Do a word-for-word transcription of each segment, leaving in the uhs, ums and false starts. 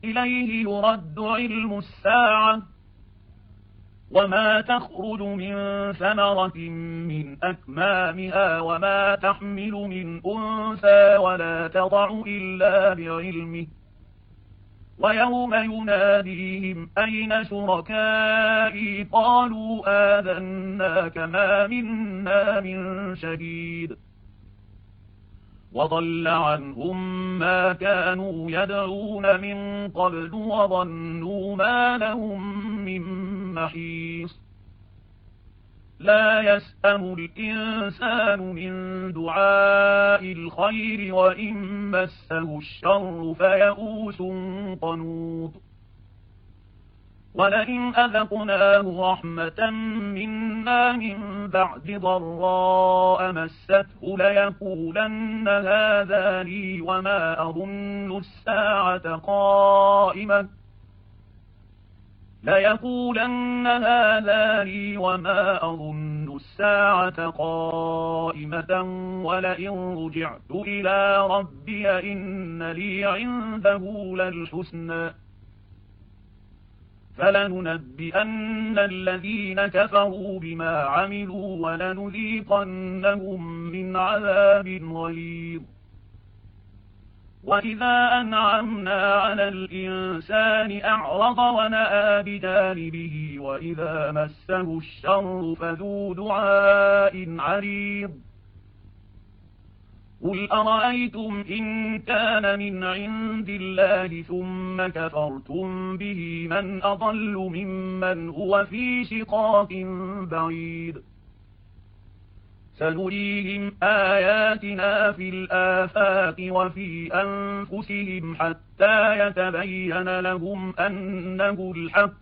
إليه يرد علم الساعة وما تخرج من ثمرة من أكمامها وما تحمل من أنثى ولا تضع إلا بعلمه ويوم يناديهم أين شركائي قالوا آذناك ما منا من شهيد وضل عنهم ما كانوا يدعون من قبل وظنوا ما لهم من محيص لا يسأم الإنسان من دعاء الخير وإن مسه الشر فيئوس قنوط ولئن أذقناه رحمة منا من بعد ضراء مسته ليقولن هذا لي وما أظن الساعة قائمة ليقولن هذا لي وما أظن الساعة قائمة ولئن رجعت إلى ربي إن لي عنده للحسنى فلننبئن الذين كفروا بما عملوا ولنذيقنهم من عذاب غليظ وإذا أنعمنا على الإنسان أعرض ونأى بجانبه وإذا مسه الشر فذو دعاء عريض قل أرأيتم إن كان من عند الله ثم كفرتم به من أضل ممن هو في شقاق بعيد سنريهم آياتنا في الآفاق وفي أنفسهم حتى يتبين لهم أنه الحق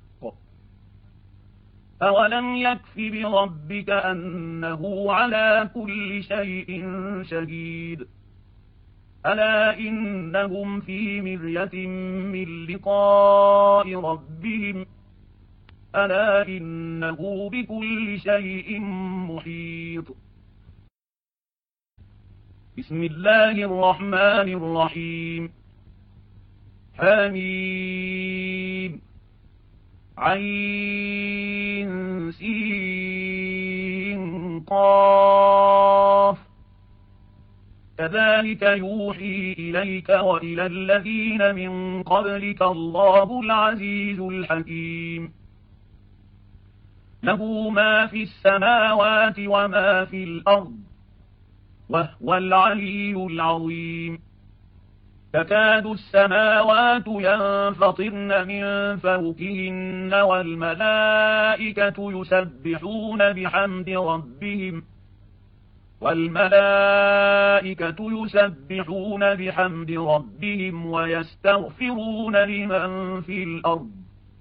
أولم يكف بربك أنه على كل شيء شهيد ألا إنهم في مرية من لقاء ربهم ألا إنه بكل شيء محيط بسم الله الرحمن الرحيم حميم عين سين قاف كذلك يوحي إليك وإلى الذين من قبلك الله العزيز الحكيم له ما في السماوات وما في الأرض وهو العلي العظيم تكاد السماوات ينفطرن من فوقهن والملائكة يسبحون بحمد ربهم والملائكة يسبحون بحمد ربهم ويستغفرون لمن في الأرض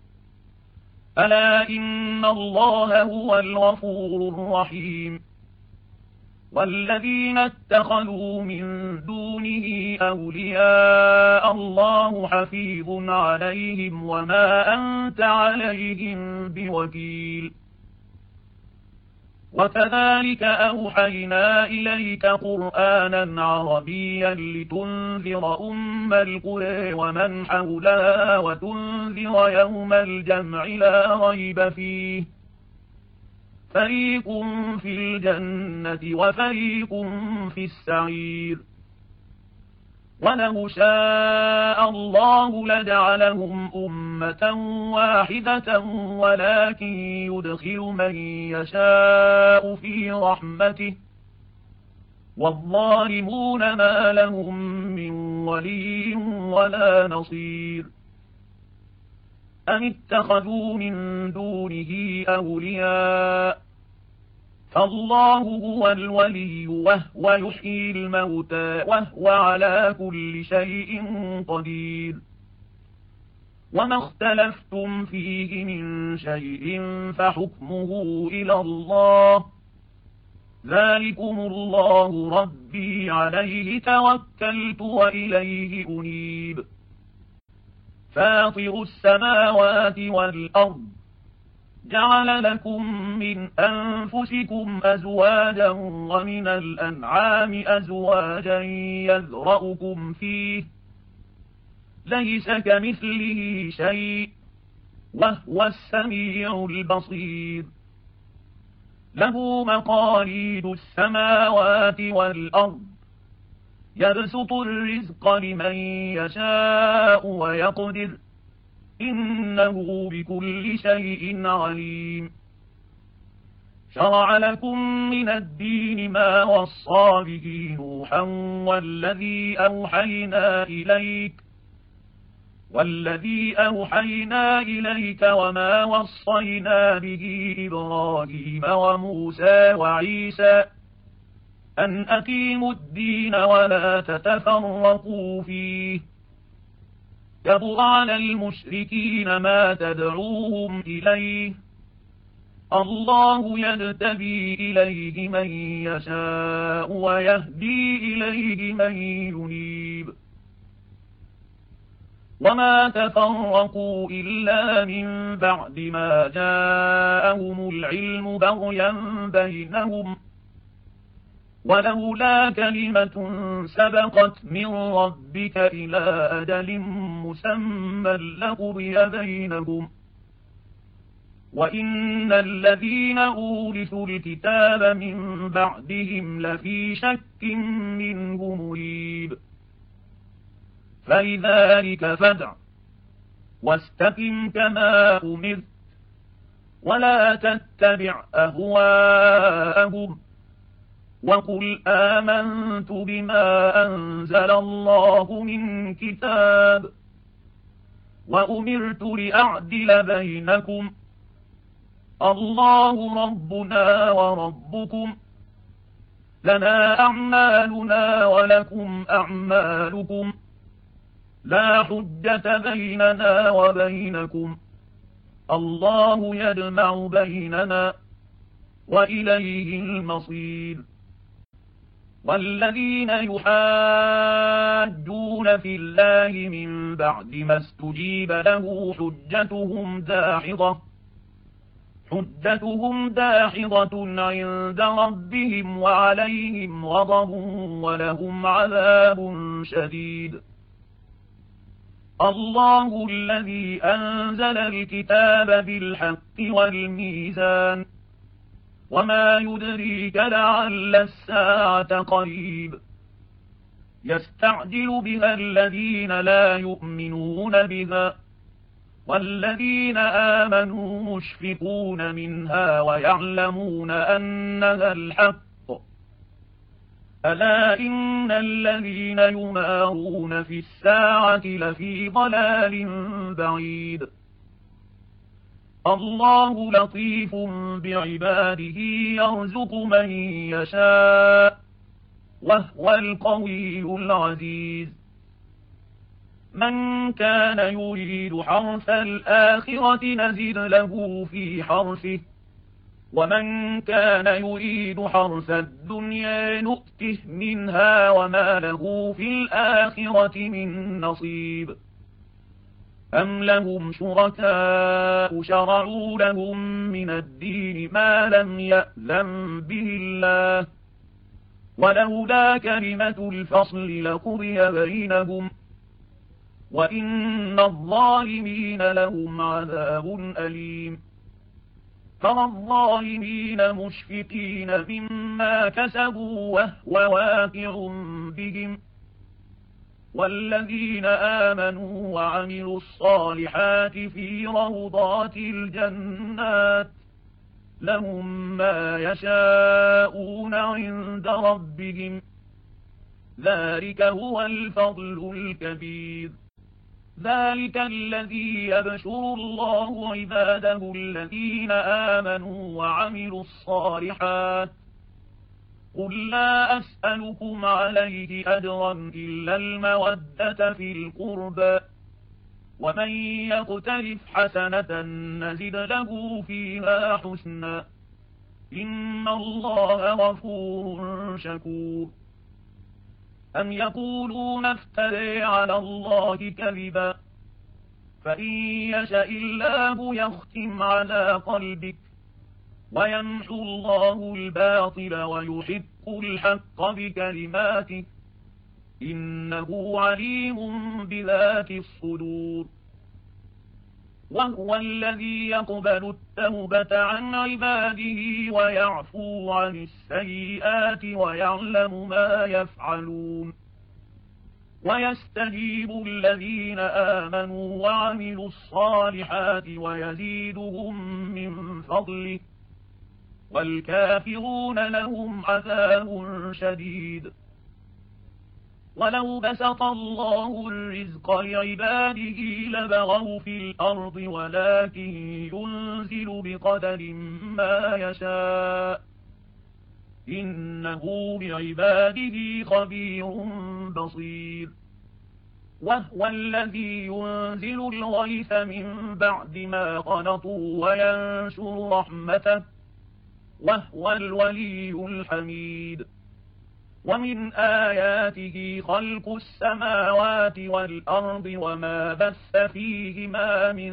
ألا إن الله هو الغفور الرحيم والذين اتخذوا من دونه أولياء الله حفيظ عليهم وما أنت عليهم بوكيل وكذلك أوحينا إليك قرآنا عربيا لتنذر أم القرى ومن حولها وتنذر يوم الجمع لا ريب فيه فريق في الجنة وفريق في السعير ولو شاء الله لجعلهم أمة واحدة ولكن يدخل من يشاء في رحمته والظالمون ما لهم من ولي ولا نصير أم اتخذوا من دونه أولياء فالله هو الولي وهو يحيي الموتى وهو على كل شيء قدير وما اختلفتم فيه من شيء فحكمه إلى الله ذلكم الله ربي عليه توكلت وإليه أنيب فاطر السماوات والأرض جعل لكم من أنفسكم أزواجا ومن الأنعام أزواجا يذرأكم فيه ليس كمثله شيء وهو السميع البصير. له مقاليد السماوات والأرض يبسط الرزق لمن يشاء ويقدر إنه بكل شيء عليم. شرع لكم من الدين ما وصى به نوحا والذي أوحينا إليك والذي أوحينا إليك وما وصينا به إبراهيم وموسى وعيسى أن أقيموا الدين ولا تتفرقوا فيه كبر على المشركين ما تدعوهم إليه الله يجتبي إليه من يشاء ويهدي إليه من ينيب. وما تفرقوا إلا من بعد ما جاءهم العلم بغيا بينهم ولولا كلمة سبقت من ربك إلى أجل مسمى لقضي بينهم وإن الذين أورثوا الكتاب من بعدهم لفي شك منه مريب. فلذلك فادع واستقم كما أمرت ولا تتبع أهواءهم وقل آمنت بما أنزل الله من كتاب وأمرت لأعدل بينكم الله ربنا وربكم لنا أعمالنا ولكم أعمالكم لا حجة بيننا وبينكم الله يجمع بيننا وإليه المصير. والذين يحاجون في الله من بعد ما استجيب له حجتهم داحضة حجتهم داحضة عند ربهم وعليهم غضب ولهم عذاب شديد. الله الذي أنزل الكتاب بالحق والميزان وما يدريك لعل الساعة قريب. يستعجل بها الذين لا يؤمنون بها والذين آمنوا مشفقون منها ويعلمون أنها الحق ألا إن الذين يمارون في الساعة لفي ضلال بعيد. الله لطيف بعباده يرزق من يشاء وهو القوي العزيز. من كان يريد حرث الآخرة نزد له في حرثه ومن كان يريد حرث الدنيا نؤته منها وما له في الآخرة من نصيب. أم لهم شركاء شرعوا لهم من الدين ما لم يأذن به الله ولولا كلمة الفصل لقضي بينهم وإن الظالمين لهم عذاب أليم. ترى الظالمين مشفقين مما كسبوا وهو واقع بهم والذين آمنوا وعملوا الصالحات في روضات الجنات لهم ما يشاءون عند ربهم ذلك هو الفضل الكبير. ذلك الذي يبشر الله عباده الذين آمنوا وعملوا الصالحات قل لا أسألكم عليه أجرا إلا المودة في القربى ومن يقترف حسنة نزد له فيها حسنا إن الله غفور شكور. أم يقولون افتري على الله كذبا فإن يشاء الله يختم على قلبك ويمحو الله الباطل ويحق الحق بكلماته إنه عليم بذات الصدور. وهو الذي يقبل التوبة عن عباده ويعفو عن السيئات ويعلم ما يفعلون، ويستجيب الذين آمنوا وعملوا الصالحات ويزيدهم من فضله، والكافرون لهم عذاب شديد. ولو بسط الله الرزق لعباده لبغوا في الأرض ولكن ينزل بقدر ما يشاء، إنه بعباده خبير بصير. وهو الذي ينزل الغيث من بعد ما قنطوا وينشر رحمته، وهو الولي الحميد. ومن آياته خلق السماوات والأرض وما بث فيهما من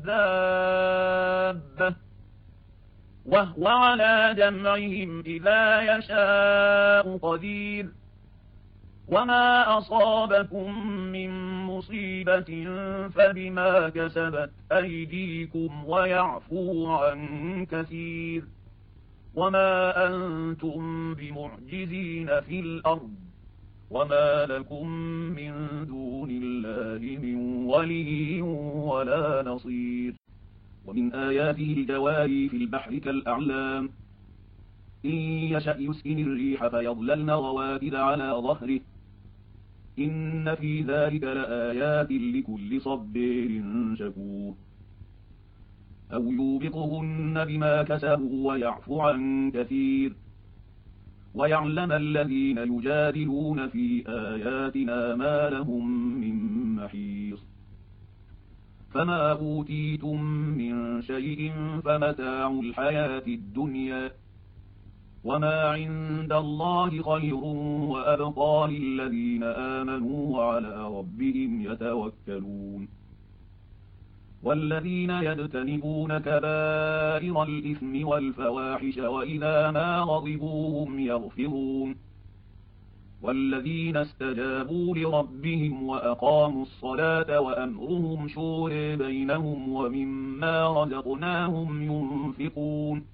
دابة، وهو على جمعهم إذا يشاء قدير. وما أصابكم من مصيبة فبما كسبت أيديكم ويعفو عن كثير، وما أنتم بمعجزين في الأرض، وما لكم من دون الله من ولي ولا نصير. ومن آياته الجواري في البحر كالأعلام، إن يشأ يسكن الريح فيظللن رواكد على ظهره، إن في ذلك لآيات لكل صبير شكور. أو يوبقهن بما كسبوا ويعفو عن كثير، ويعلم الذين يجادلون في آياتنا ما لهم من محيص. فما أوتيتم من شيء فمتاع الحياة الدنيا، وما عند الله خير وأبقى للذين آمنوا وعلى ربهم يتوكلون. والذين يجتنبون كبائر الإثم والفواحش وإذا ما غضبوا هم يغفرون. والذين استجابوا لربهم وأقاموا الصلاة وأمرهم شورى بينهم ومما رزقناهم ينفقون.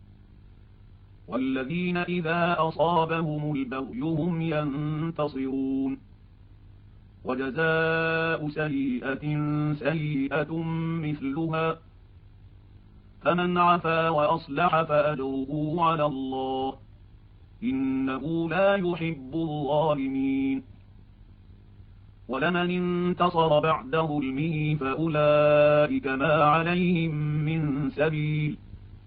والذين إذا أصابهم البغي هم ينتصرون. وجزاء سيئة سيئة مثلها، فمن عفا وأصلح فأجره على الله، إنه لا يحب الظالمين. ولمن انتصر بعد ظلمه فأولئك ما عليهم من سبيل،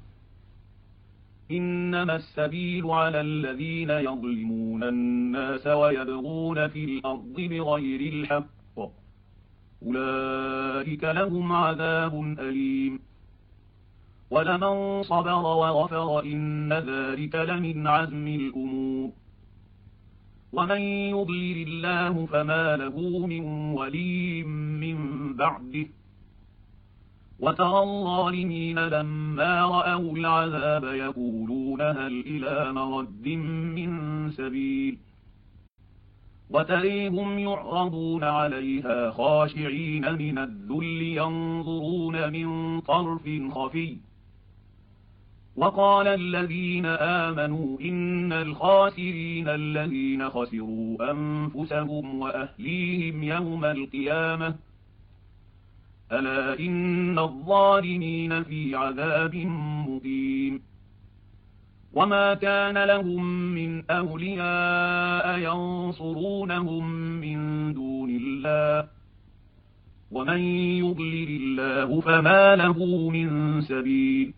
إنما السبيل على الذين يظلمون الناس ويبغون في الأرض بغير الحق، أولئك لهم عذاب أليم. ولمن صبر وغفر إن ذلك لمن عزم الأمور. ومن يضلل الله فما له من ولي من بعده، وترى الظالمين لما رأوا العذاب يقولون هل إلى مرد من سبيل، وتريهم يعرضون عليها خاشعين من الذل ينظرون من طرف خفي. وقال الذين آمنوا إن الخاسرين الذين خسروا أنفسهم وأهليهم يوم القيامة، ألا إن الظالمين في عذاب مقيم. وما كان لهم من أولياء ينصرونهم من دون الله، ومن يضلل الله فما له من سبيل.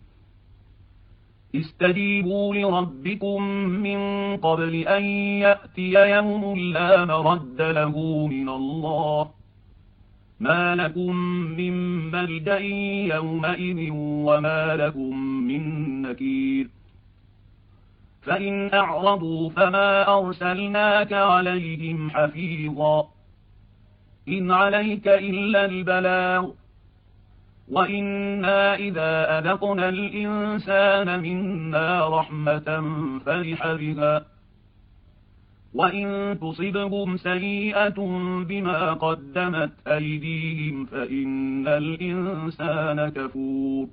استجيبوا لربكم من قبل أن يأتي يوم لا مرد له من الله، ما لكم من ملجأ يومئذ وما لكم من نكير. فإن أعرضوا فما أرسلناك عليهم حفيظا، إن عليك إلا البلاغ، وإنا إذا أذقنا الإنسان منا رحمة فرح بها، وإن تصبهم سيئة بما قدمت أيديهم فإن الإنسان كفور.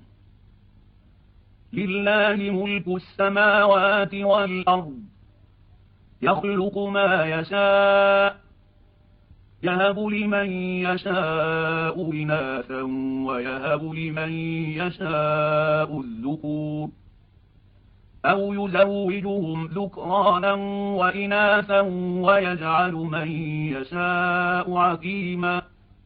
لله ملك السماوات والأرض يخلق ما يشاء يهب لمن يشاء إناثا ويهب لمن يشاء الذكور أو يزوجهم ذكرانا وإناثا ويجعل من يشاء عقيما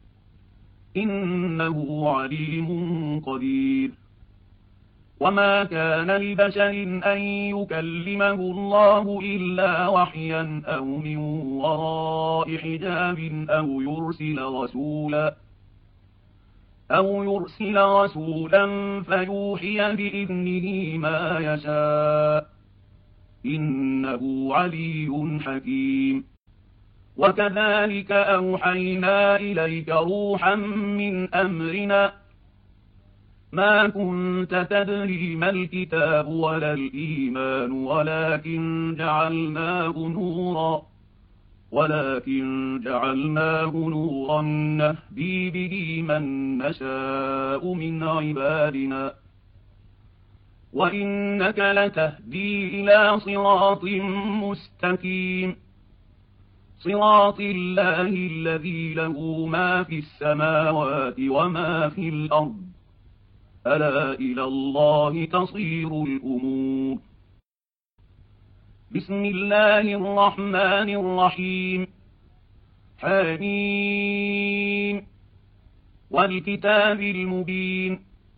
إنه عليم قدير. وما كان لبشر أن يكلمه الله إلا وحيا أو من وراء حجاب أو يرسل رسولا أو يرسل رسولا فيوحي بإذنه ما يشاء إنه علي حكيم. وكذلك أوحينا إليك روحا من أمرنا ما كنت تدري ما الكتاب ولا الإيمان ولكن جعلناه نورا ولكن جعلناه نورا نهدي به من نشاء من عبادنا وإنك لتهدي إلى صراط مستقيم صراط الله الذي له ما في السماوات وما في الأرض ألا إلى الله تصير الأمور. بسم الله الرحمن الرحيم. حميم والكتاب المبين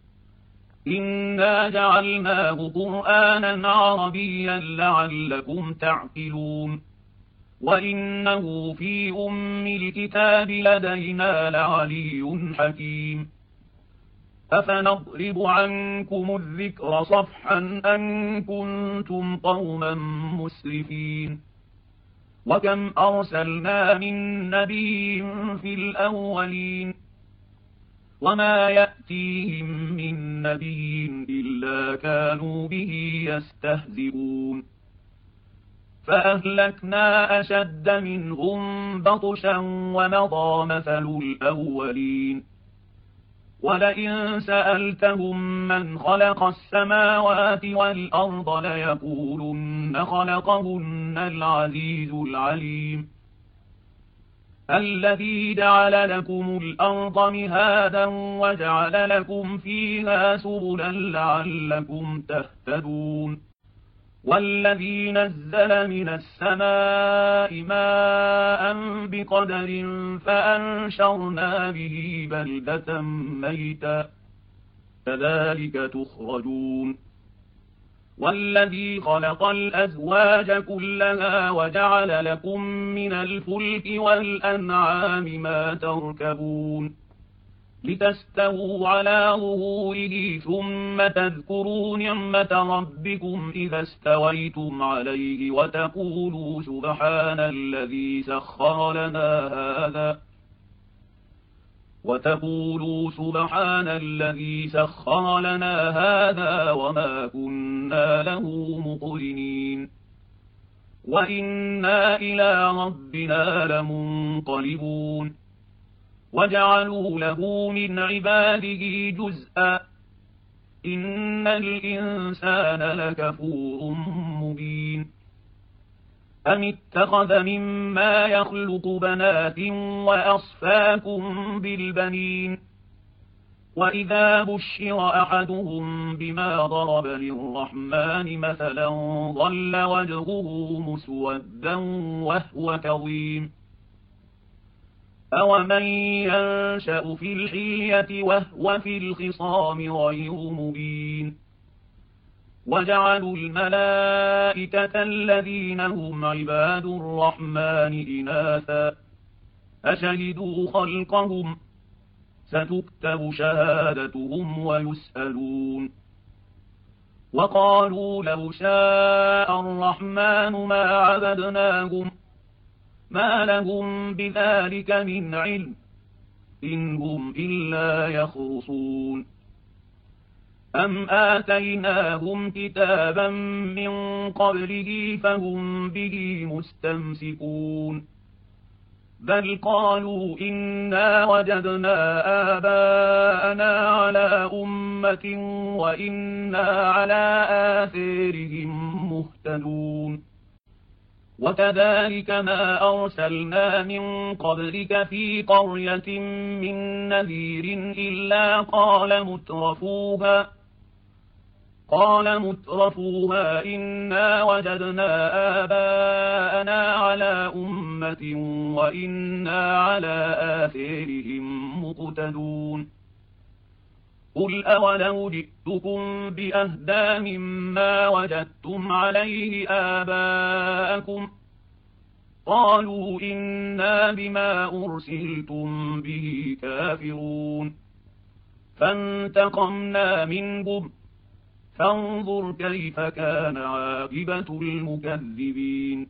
إنا جعلناه قرآنا عربيا لعلكم تعقلون وإنه في أم الكتاب لدينا لعلي حكيم. أفنضرب عنكم الذكر صفحا أن كنتم قوما مسرفين وكم أرسلنا من نبي في الأولين وما يأتيهم من نبي إلا كانوا به يستهزئون فأهلكنا أشد منهم بطشا ومضى مثل الأولين ولئن سألتهم من خلق السماوات والأرض ليقولن خلقهن العزيز العليم الذي جعل لكم الأرض مهادا وجعل لكم فيها سبلا لعلكم تهتدون والذي نزل من السماء ماء بقدر فأنشرنا به بلدة ميتا كذلك تخرجون والذي خلق الأزواج كلها وجعل لكم من الفلك والأنعام ما تركبون لتستووا على ظهوره ثم تذكروا نعمة ربكم إذا استويتم عليه وتقولوا سبحان الذي سخر لنا هذا وتقولوا سبحان الذي سخر لنا هذا وما كنا له مقرنين وإنا إلى ربنا لمنقلبون وجعلوا له من عباده جزءا إن الإنسان لكفور مبين أم اتخذ مما يخلق بنات وأصفاكم بالبنين وإذا بشر أحدهم بما ضرب للرحمن مثلا ظل وجهه مسودا وهو كظيم أومن ينشأ في الحلية وهو في الخصام غير مبين وجعلوا الملائكة الذين هم عباد الرحمن إناثا أشهدوا خلقهم ستكتب شهادتهم ويسألون وقالوا لو شاء الرحمن ما عبدناهم ما لهم بذلك من علم إن هم إلا يخرصون أم آتيناهم كتابا من قبله فهم به مستمسكون بل قالوا إنا وجدنا آباءنا على أمة وإنا على آثارهم مهتدون وكذلك ما أرسلنا من قبلك في قرية من نذير إلا قال مترفوها قال مترفوها إنا وجدنا آباءنا على أمة وإنا على آثارهم مقتدون قل أولو جئتكم بأهدى مما وجدتم عليه آباءكم قالوا إنا بما أرسلتم به كافرون فانتقمنا منهم فانظر كيف كان عاقبة المكذبين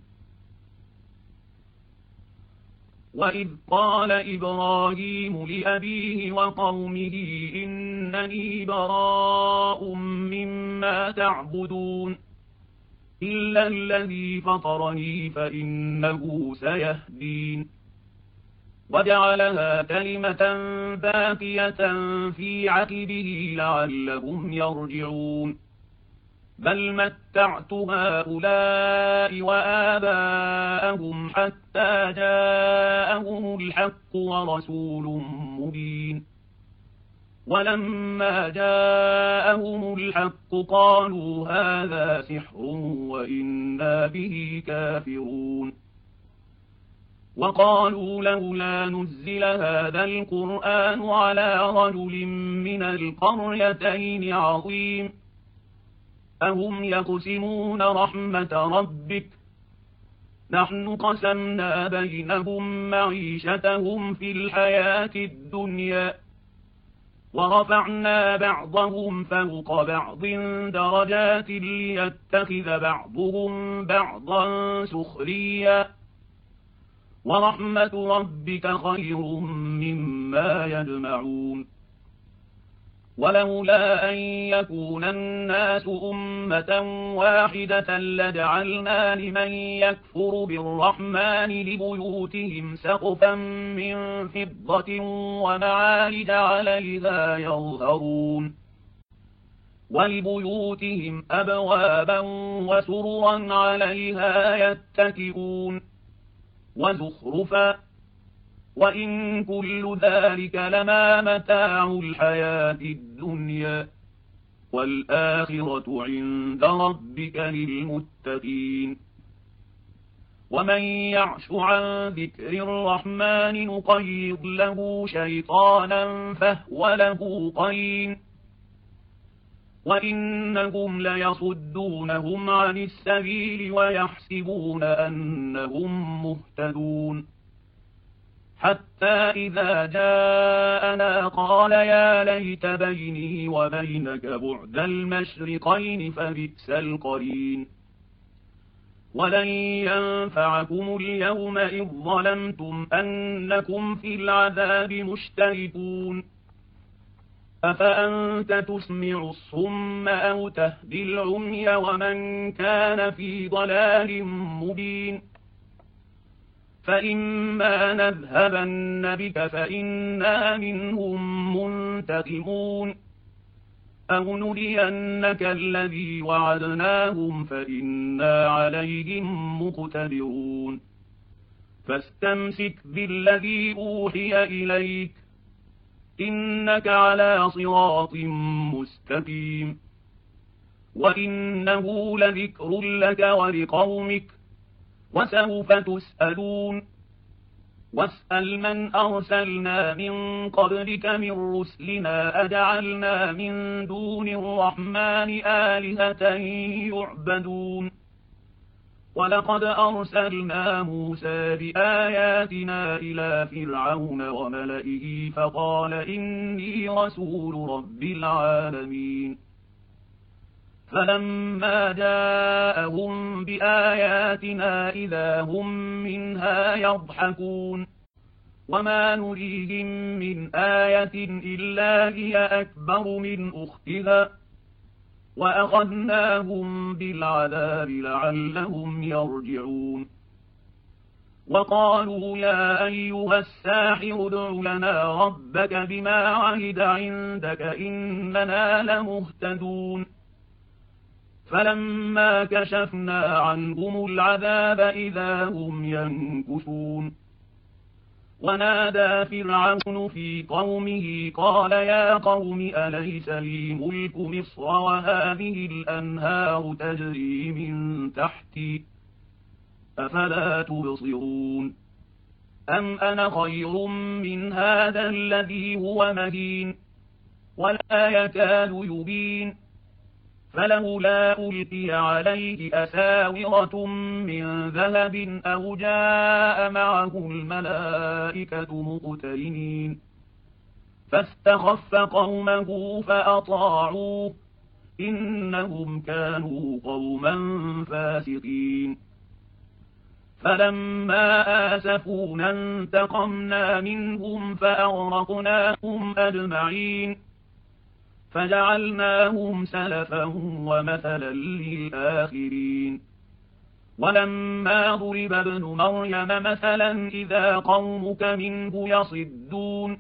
وإذ قال إبراهيم لأبيه وقومه إنني براء مما تعبدون إلا الذي فطرني فإنه سيهدين وجعلها كلمة باقية في عقبه لعلهم يرجعون بل متعت هؤلاء وآباءهم حتى جاءهم الحق ورسول مبين ولما جاءهم الحق قالوا هذا سحر وإنا به كافرون وقالوا لولا نزل هذا القرآن على رجل من القريتين عظيم أهم يقسمون رحمة ربك نحن قسمنا بينهم معيشتهم في الحياة الدنيا ورفعنا بعضهم فوق بعض درجات ليتخذ بعضهم بعضا سخريا ورحمة ربك خير مما يجمعون ولولا أن يكون الناس أمة واحدة لجعلنا لمن يكفر بالرحمن لبيوتهم سقفا من فضة ومعارج عليها يظهرون ولبيوتهم أبوابا وسررا عليها يتكئون وزخرفا وإن كل ذلك لما متاع الحياة الدنيا والآخرة عند ربك للمتقين ومن يعش عن ذكر الرحمن نقيض له شيطانا فهو له قرين وإنهم ليصدونهم عن السبيل ويحسبون أنهم مهتدون حتى إذا جاءنا قال يا ليت بيني وبينك بعد المشرقين فبئس القرين ولن ينفعكم اليوم إذ ظلمتم أنكم في العذاب مشتركون أفأنت تسمع الصم أو تهدي العمي ومن كان في ضلال مبين فإما نذهبن بك فإنا منهم منتقمون أو نرينك الذي وعدناهم فإنا عليهم مقتدرون فاستمسك بالذي أوحي إليك إنك على صراط مستقيم وإنه لذكر لك ولقومك وسوف تسألون واسأل من أرسلنا من قبلك من رسلنا أجعلنا من دون الرحمن آلهة يعبدون ولقد أرسلنا موسى بآياتنا إلى فرعون وملئه فقال إني رسول رب العالمين فلما جاءهم بآياتنا إذا هم منها يضحكون وما نريهم من آية إلا هي أكبر من أختها وأخذناهم بالعذاب لعلهم يرجعون وقالوا يا أيها الساحر ادع لنا ربك بما عهد عندك إننا لمهتدون فلما كشفنا عنهم العذاب إذا هم ينكثون ونادى فرعون في قومه قال يا قوم أليس لي ملك مصر وهذه الأنهار تجري من تحتي أفلا تبصرون أم أنا خير من هذا الذي هو مهين ولا يكاد يبين فلولا ألقي عليه أساورة من ذهب أو جاء معه الملائكة مقترنين فاستخف قومه فأطاعوه إنهم كانوا قوما فاسقين فلما آسفونا انتقمنا منهم فأغرقناهم أجمعين فجعلناهم سلفا ومثلا للآخرين ولما ضرب ابن مريم مثلا إذا قومك منه يصدون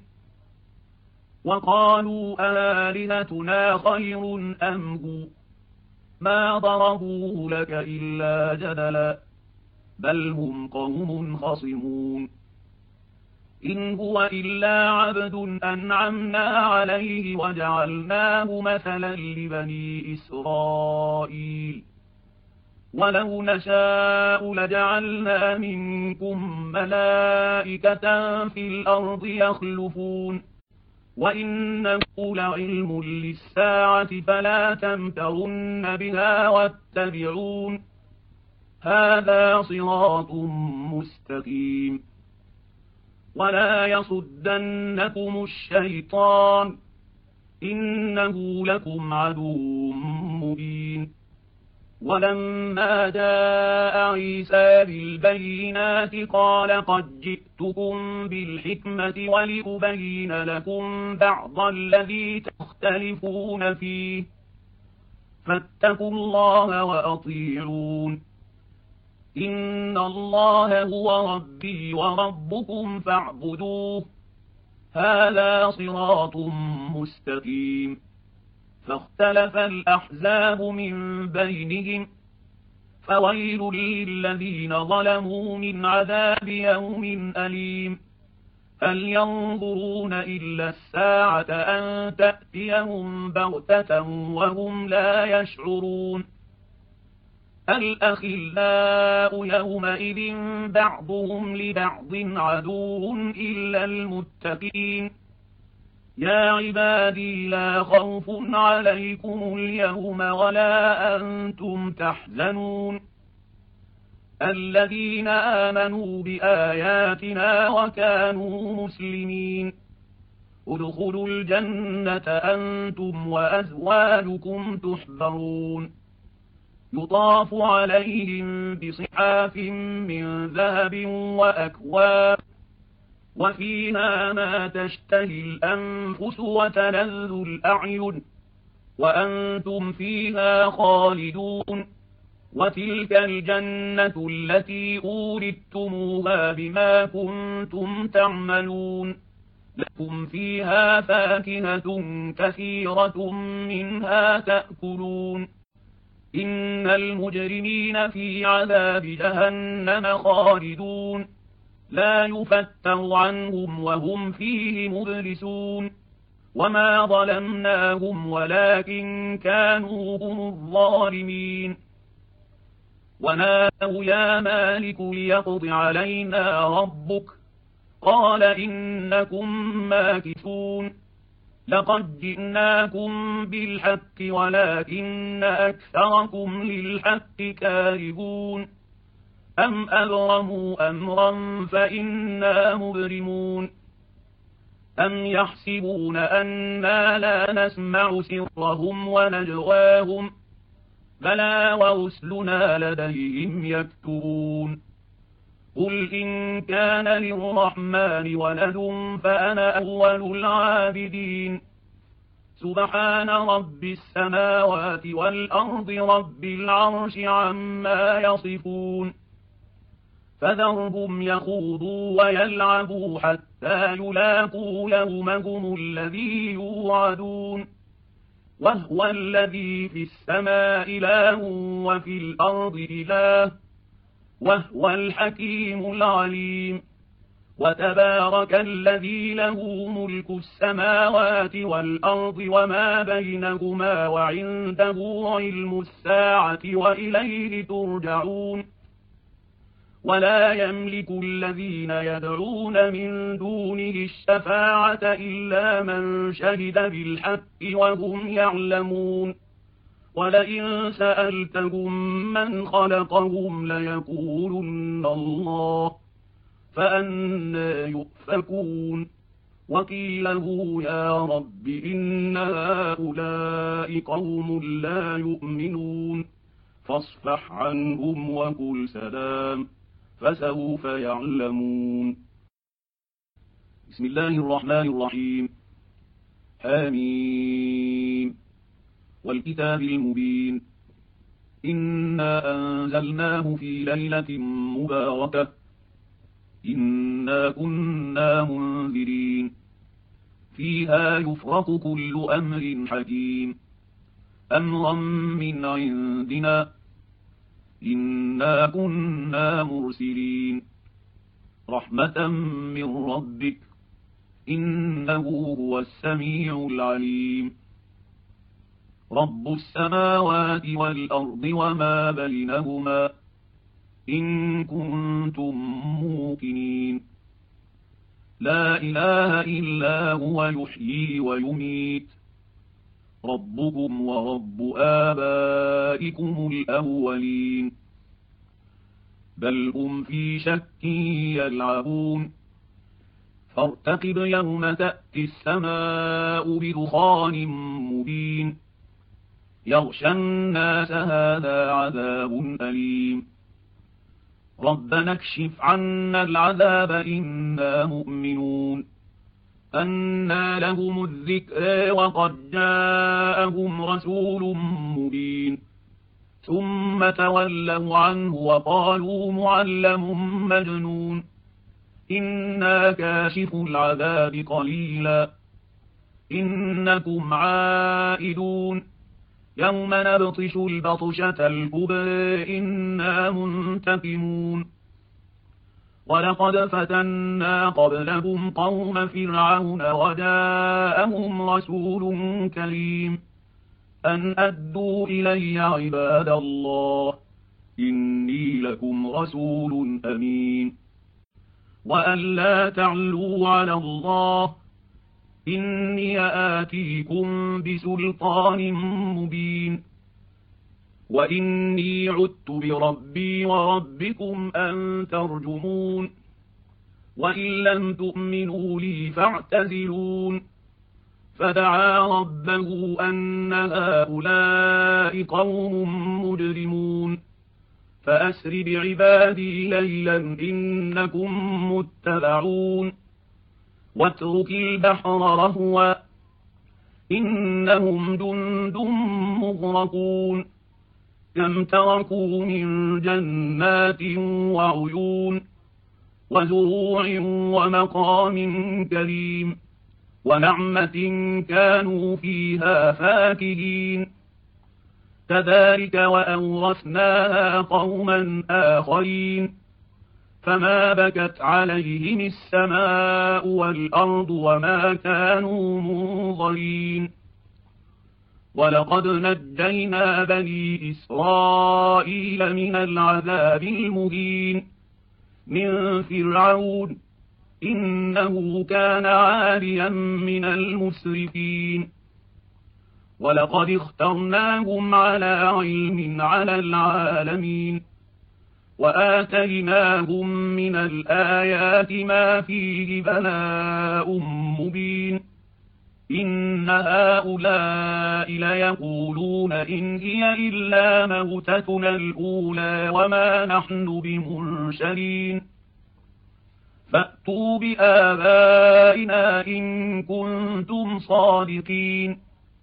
وقالوا آلهتنا خير أم هو ما ضربوه لك إلا جدلا بل هم قوم خصمون إن هو إلا عبد أنعمنا عليه وجعلناه مثلا لبني إسرائيل ولو نشاء لجعلنا منكم ملائكة في الأرض يخلفون وإنه لعلم للساعة فلا تمترن بها واتبعون هذا صراط مستقيم ولا يصدنكم الشيطان إنه لكم عدو مبين ولما جاء عيسى بالبينات قال قد جئتكم بالحكمة ولأبين لكم بعض الذي تختلفون فيه فاتقوا الله وأطيعون إن الله هو ربي وربكم فاعبدوه هذا صراط مستقيم فاختلف الأحزاب من بينهم فويل للذين ظلموا من عذاب يوم أليم هل ينظرون إلا الساعة أن تأتيهم بغتة وهم لا يشعرون الأخلاء يومئذ بعضهم لبعض عدو إلا المتقين يا عبادي لا خوف عليكم اليوم ولا أنتم تحزنون الذين آمنوا بآياتنا وكانوا مسلمين ادخلوا الجنة أنتم وأزواجكم تحبرون يطاف عليهم بصحاف من ذهب وأكواب وفيها ما تشتهي الأنفس وتلذ الأعين وأنتم فيها خالدون وتلك الجنة التي أورثتموها بما كنتم تعملون لكم فيها فاكهة كثيرة منها تأكلون إن المجرمين في عذاب جهنم خالدون لا يفتر عنهم وهم فيه مبلسون وما ظلمناهم ولكن كانوا هم الظالمين ونادوا يا مالك ليقض علينا ربك قال إنكم ماكثون لقد جئناكم بالحق ولكن أكثركم للحق كارهون أم أبرموا أمرا فإنا مبرمون أم يحسبون أنا لا نسمع سرهم ونجواهم بلى ورسلنا لديهم يكتبون قل إن كان للرحمن ولد فأنا أول العابدين سبحان رب السماوات والأرض رب العرش عما يصفون فذرهم يخوضوا ويلعبوا حتى يلاقوا يومهم الذي يوعدون وهو الذي في السماء إله وفي الأرض إله وهو الحكيم العليم وتبارك الذي له ملك السماوات والأرض وما بينهما وعنده علم الساعة وإليه ترجعون ولا يملك الذين يدعون من دونه الشفاعة إلا من شهد بالحق وهم يعلمون ولئن سألتهم من خلقهم ليقولن الله فأنى يؤفكون وقيله يا رب إن هؤلاء قوم لا يؤمنون فاصفح عنهم وقل سلام فسوف يعلمون بسم الله الرحمن الرحيم حميم والكتاب المبين إنا أنزلناه في ليلة مباركة إنا كنا منذرين فيها يفرق كل أمر حكيم أمرا من عندنا إنا كنا مرسلين رحمة من ربك إنه هو السميع العليم رب السماوات والأرض وما بينهما إن كنتم موقنين لا إله إلا هو يحيي ويميت ربكم ورب آبائكم الأولين بل هم في شك يلعبون فارتقب يوم تأتي السماء بدخان مبين يغشى الناس هذا عذاب أليم ربنا اكشف عنا العذاب إنا مؤمنون أنى لهم الذكر وقد جاءهم رسول مبين ثم تولوا عنه وقالوا معلم مجنون إنا كاشف العذاب قليلا إنكم عائدون يوم نبطش البطشة الكبرى إنا منتقمون ولقد فتنا قبلهم قوم فرعون وجاءهم رسول كريم أن أدوا إلي عباد الله إني لكم رسول أمين وأن لا تعلوا على الله إني آتيكم بسلطان مبين وإني عدت بربي وربكم أن ترجمون وإن لم تؤمنوا لي فاعتزلون فدعا ربه أن هؤلاء قوم مجرمون فأسر بعبادي ليلا إنكم متبعون واترك البحر رهوا إنهم جند مغرقون كم تركوا من جنات وعيون وزروع ومقام كريم ونعمة كانوا فيها فاكهين كذلك وأورثناها قوما آخرين فما بكت عليهم السماء والأرض وما كانوا منظرين ولقد نجينا بني إسرائيل من العذاب المهين من فرعون إنه كان عاليا من المسرفين ولقد اخترناهم على علم على العالمين وآتيناهم من الآيات ما فيه بلاء مبين إن هؤلاء ليقولون إن هي إلا موتتنا الأولى وما نحن بمنشرين فأتوا بآبائنا إن كنتم صادقين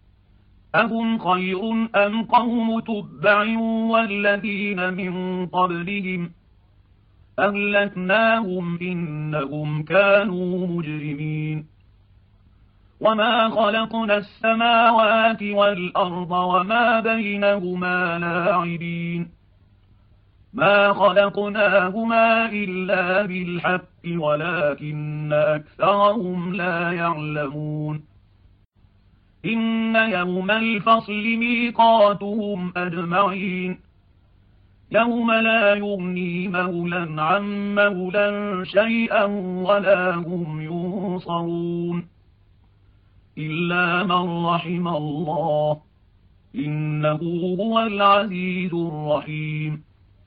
أهم خير أم قوم تبع والذين من قبلهم أهلكناهم إنهم كانوا مجرمين وما خلقنا السماوات والأرض وما بينهما لاعبين ما خلقناهما إلا بالحق ولكن أكثرهم لا يعلمون إن يوم الفصل ميقاتهم أجمعين يوم لا يغني مولى عن مولى شيئا ولا هم ينصرون إلا من رحم الله إنه هو العزيز الرحيم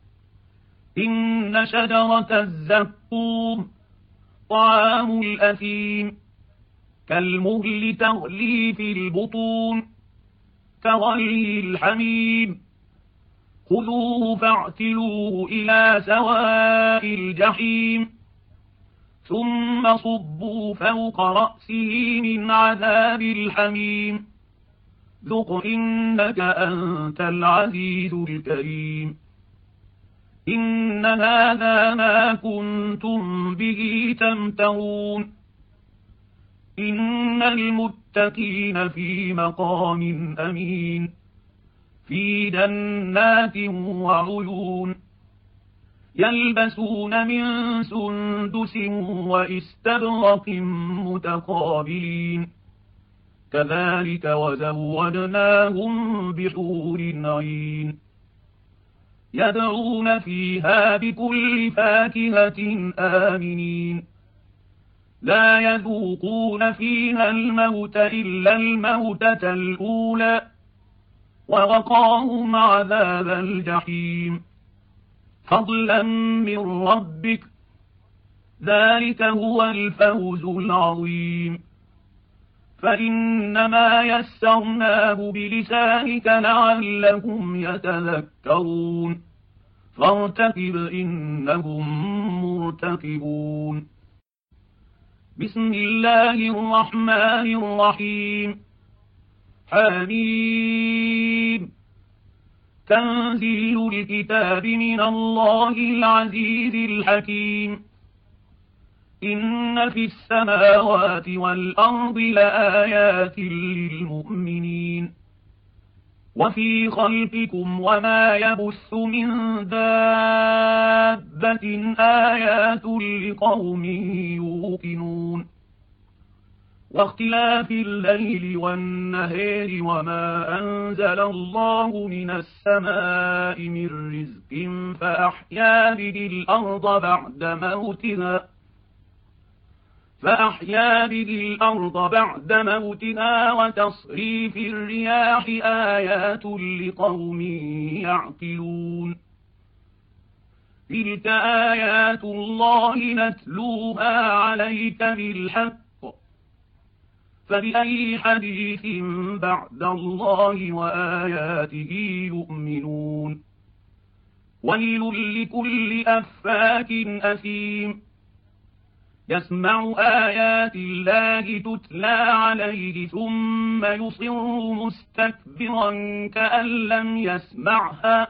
إن شجرة الزقوم طعام الأثيم كالمهل تغلي في البطون كغلي الحميم خذوه فاعتلوه إلى سواء الجحيم ثم صبوا فوق رأسه من عذاب الحميم ذق إنك أنت العزيز الكريم إن هذا ما كنتم به تمترون إن المتقين في مقام أمين في جنات وعيون يلبسون من سندس وإستبرق متقابلين كذلك وزودناهم بحور عين يدعون فيها بكل فاكهة آمنين لا يذوقون فيها الموت إلا الموتة الأولى ووقاهم عذاب الجحيم فضلا من ربك ذلك هو الفوز العظيم فإنما يسرناه بلسانك لعلهم يتذكرون فارتقب إنهم مرتقبون بسم الله الرحمن الرحيم حميم تنزيل الكتاب من الله العزيز الحكيم إن في السماوات والأرض لآيات للمؤمنين وفي خلقكم وما يبث من دابة آيات لقوم يوقنون واختلاف الليل والنهار وما أنزل الله من السماء من رزق فأحيا به الأرض بعد موتها فأحيا به الأرض بعد موتها وتصريف الرياح آيات لقوم يعقلون تلك آيات الله نتلوها عليك بالحق فبأي حديث بعد الله وآياته يؤمنون ويل لكل أفاك أثيم يسمع آيات الله تتلى عليه ثم يصر مستكبرا كأن لم يسمعها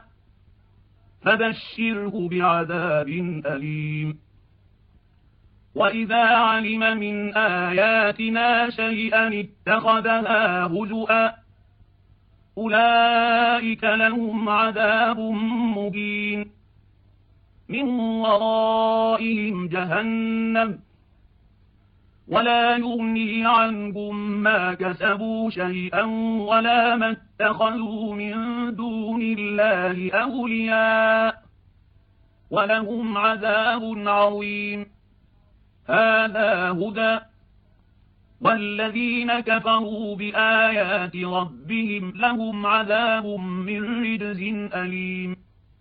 فبشره بعذاب أليم وإذا علم من آياتنا شيئا اتخذها هزؤا أولئك لهم عذاب مبين من ورائهم جهنم ولا يغني عنهم ما كسبوا شيئا ولا ما اتخذوا من دون الله أولياء ولهم عذاب عظيم هذا هدى والذين كفروا بآيات ربهم لهم عذاب من رجز أليم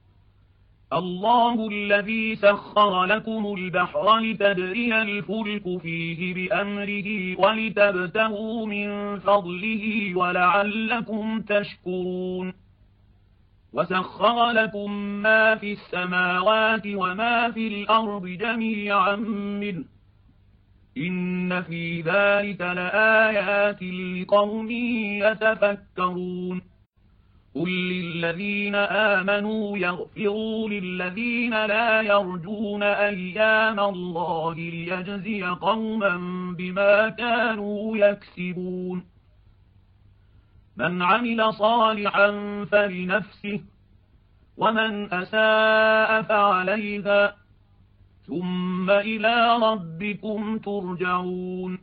الله الذي سخر لكم البحر لتجري الفلك فيه بأمره ولتبتغوا من فضله ولعلكم تشكرون وسخر لكم ما في السماوات وما في الأرض جميعا منه إن في ذلك لآيات لقوم يتفكرون قل للذين آمنوا يغفروا للذين لا يرجون أيام الله ليجزي قوما بما كانوا يكسبون من عمل صالحا فلنفسه ومن أساء فعليها ثم إلى ربكم ترجعون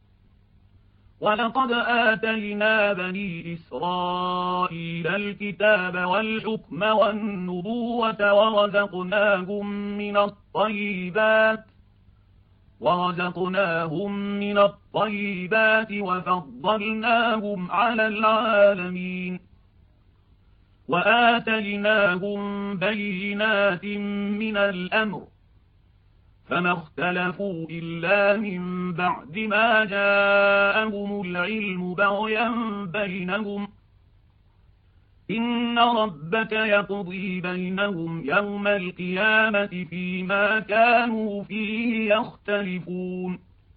ولقد آتينا بني إسرائيل الكتاب والحكم والنبوة ورزقناهم من الطيبات ورزقناهم من الطيبات وفضلناهم على العالمين وآتيناهم بينات من الأمر فما اختلفوا إلا من بعد ما جاءهم العلم بغيا بينهم إن ربك يقضي بينهم يوم القيامة فيما كانوا فيه يختلفون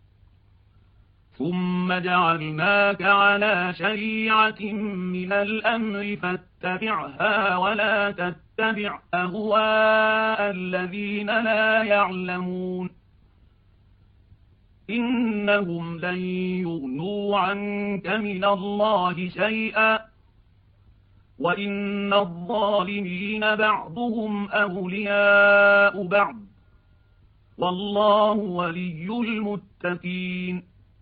ثم جعلناك على شريعة من الأمر فاتبعها ولا تتبع أهواء الذين لا يعلمون إنهم لن يغنوا عنك من الله شيئا وإن الظالمين بعضهم أولياء بعض والله ولي المتقين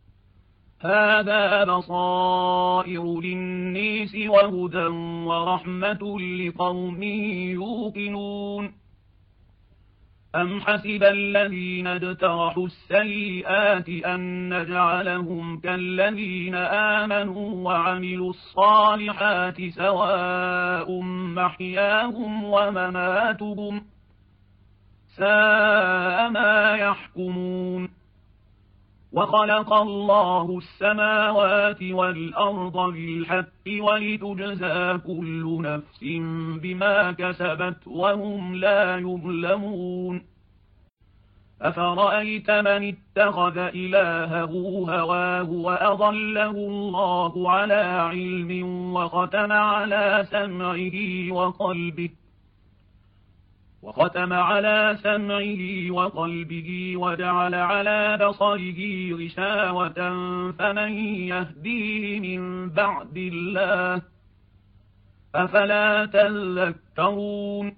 هذا بصائر للناس وهدى ورحمة لقوم يوقنون أم حسب الذين اجترحوا السيئات أن نجعلهم كالذين آمنوا وعملوا الصالحات سواء محياهم ومماتهم ساء ما يحكمون وخلق الله السماوات والأرض بالحق ولتجزى كل نفس بما كسبت وهم لا يظلمون أفرأيت من اتخذ إلهه هواه وأضله الله على علم وختم على سمعه وقلبه وختم على سمعه وقلبه وجعل على بصره غشاوة فمن يهديه من بعد الله أفلا تذكرون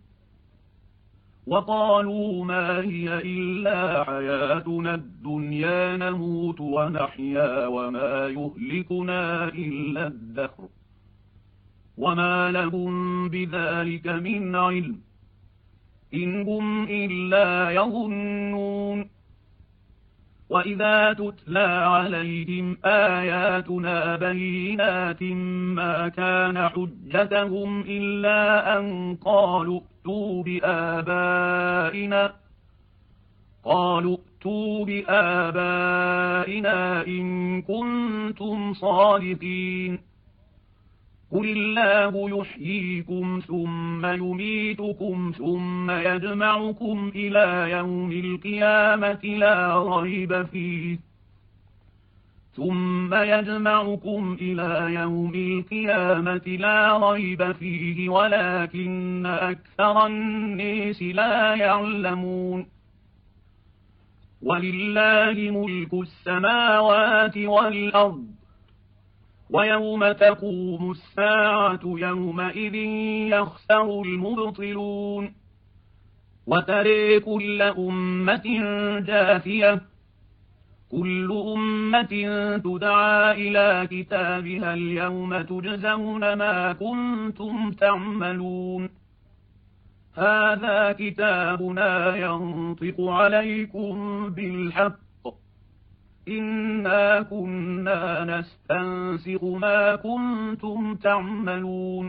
وقالوا ما هي إلا حياتنا الدنيا نموت ونحيا وما يهلكنا إلا الدهر وما لهم بذلك من علم إن هم إلا يظنون وإذا تتلى عليهم آياتنا بينات ما كان حجتهم إلا أن قالوا ائتوا بآبائنا قالوا ائتوا بآبائنا إن كنتم صادقين قل الله يحييكم ثم يميتكم ثم يجمعكم إلى يوم القيامة لا ريب فيه ثم يجمعكم إلى يوم القيامة لا ريب فيه ولكن أكثر الناس لا يعلمون ولله ملك السماوات والأرض ويوم تقوم الساعة يومئذ يخسر المبطلون وترى كل أمة جاثية كل أمة تدعى إلى كتابها اليوم تجزون ما كنتم تعملون هذا كتابنا ينطق عليكم بالحق إنا كنا نستنسخ ما كنتم تعملون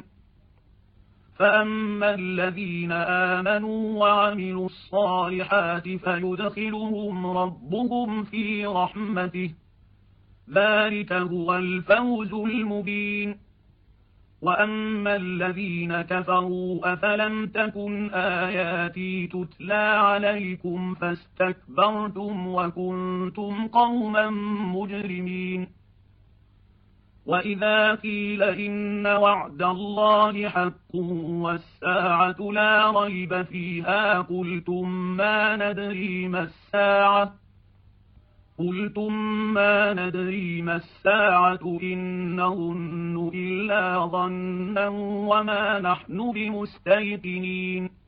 فأما الذين آمنوا وعملوا الصالحات فيدخلهم ربهم في رحمته ذلك هو الفوز المبين وأما الذين كفروا أفلم تكن آياتي تتلى عليكم فاستكبرتم وكنتم قوما مجرمين وإذا قيل إن وعد الله حق والساعة لا ريب فيها قلتم ما ندري ما الساعة قلتم ما ندري ما الساعة إن نظن إلا ظنا وما نحن بمستيقنين